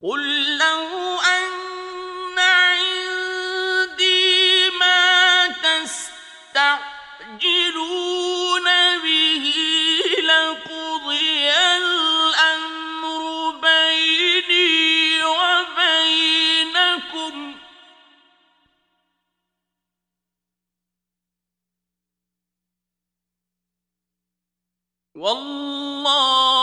قُل لَّوْ أَنَّ عِندِي مَا تَسْتَعْجِلُونَ بِهِ لَقُضِيَ الْأَمْرُ بَيْنِي وَبَيْنَكُمْ ۗ وَاللَّهُ